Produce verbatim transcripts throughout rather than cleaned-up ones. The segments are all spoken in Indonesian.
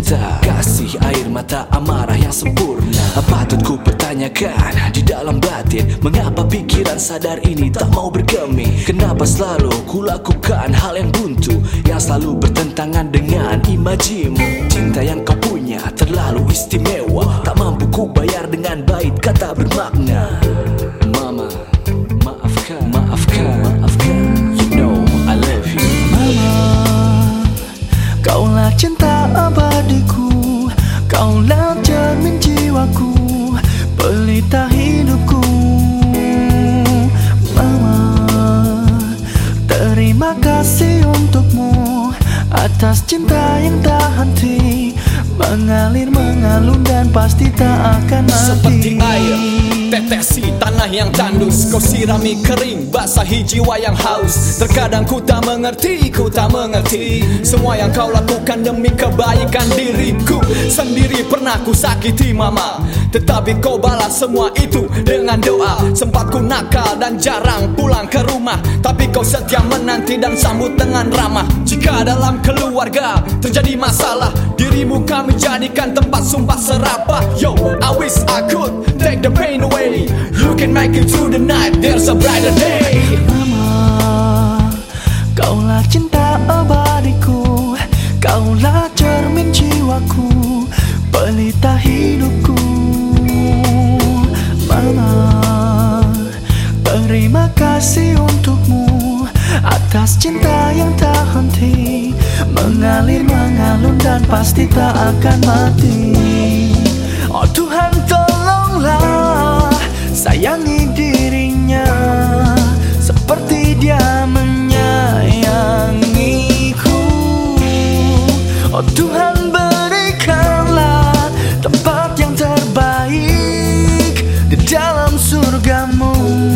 cinta, kasih air mata amarah yang sempurna. Patut ku pertanyakan di dalam batin, mengapa pikiran sadar ini tak mau bergeming? Kenapa selalu ku lakukan hal yang buntu, yang selalu bertentangan dengan imajimu? Cinta yang kau punya terlalu istimewa, tak mampu ku bayar dengan bait kata bermakna. Mama, maafkan, maafkan, maafkan. You know I love you. Mama, kaulah cinta abadiku, kaulah cermin jiwaku, pelita hidupku. Mama, terima kasih untukmu atas cinta yang tak henti, mengalir mengalun dan pasti tak akan mati. Seperti air tetesi tanah yang tandus, kau sirami kering, basahi jiwa yang haus. Terkadang ku tak mengerti, ku tak mengerti semua yang kau lakukan demi kebaikan diriku sendiri. Pernah ku sakiti mama, tetapi kau balas semua itu dengan doa. Sempat ku nakal dan jarang pulang ke rumah, tapi kau setia menanti dan sambut dengan ramah. Jika dalam keluarga terjadi masalah, dirimu kami jadikan tempat sumpah serapah. Yo, I wish I could take the pain away. You can make it through the night, there's a brighter day. Mama, kaulah cinta abadiku, kaulah cermin jiwaku, pelita hidupku. Mama, terima kasih untukmu atas cinta yang tak henti, mengalir mengalun dan pasti tak akan mati. Oh Tuhan, tolonglah sayangi dirinya seperti dia menyayangiku. Oh Tuhan, berikanlah tempat yang terbaik di dalam surgamu.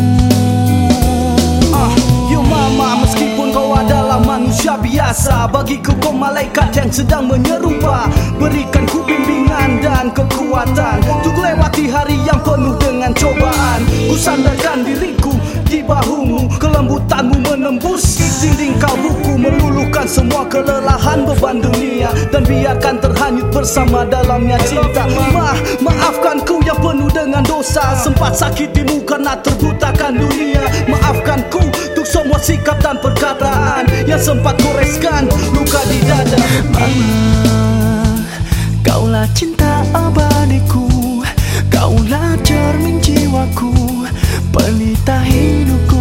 Ah, yo mama, meskipun kau adalah manusia biasa, bagiku kau malaikat yang sedang menyerupa. Berikan ku bimbingan dan kekuatan untuk lewati hari yang penuh dengan cobaan. Ku sandarkan diriku di bahumu, kelembutanmu menembus dinding kalbuku, meluluhkan semua kelelahan beban dunia dan biarkan terhanyut bersama dalamnya cinta. Ma, maafkan ku yang penuh dengan dosa, sempat sakitimu karena terbutakan dunia. Maafkan ku untuk semua sikap dan perkataan yang sempat goreskan luka di dada. Mama, kaulah cinta abadiku, kaulah cermin jiwaku, pelita hidupku.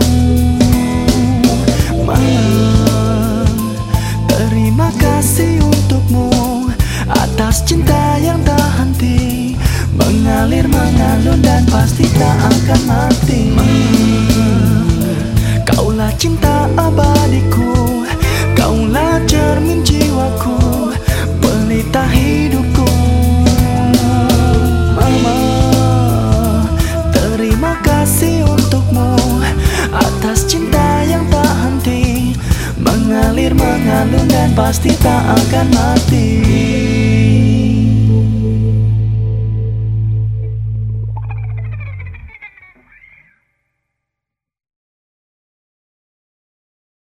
Mama, terima kasih untukmu atas cinta yang tak henti, mengalir mengalun dan pasti tak akan mati. Kaulah cinta abadiku, kaulah cermin jiwaku, pelita hidupku. Mama, terima kasih untukmu atas cinta yang tak henti, mengalir mengalun dan pasti tak akan mati.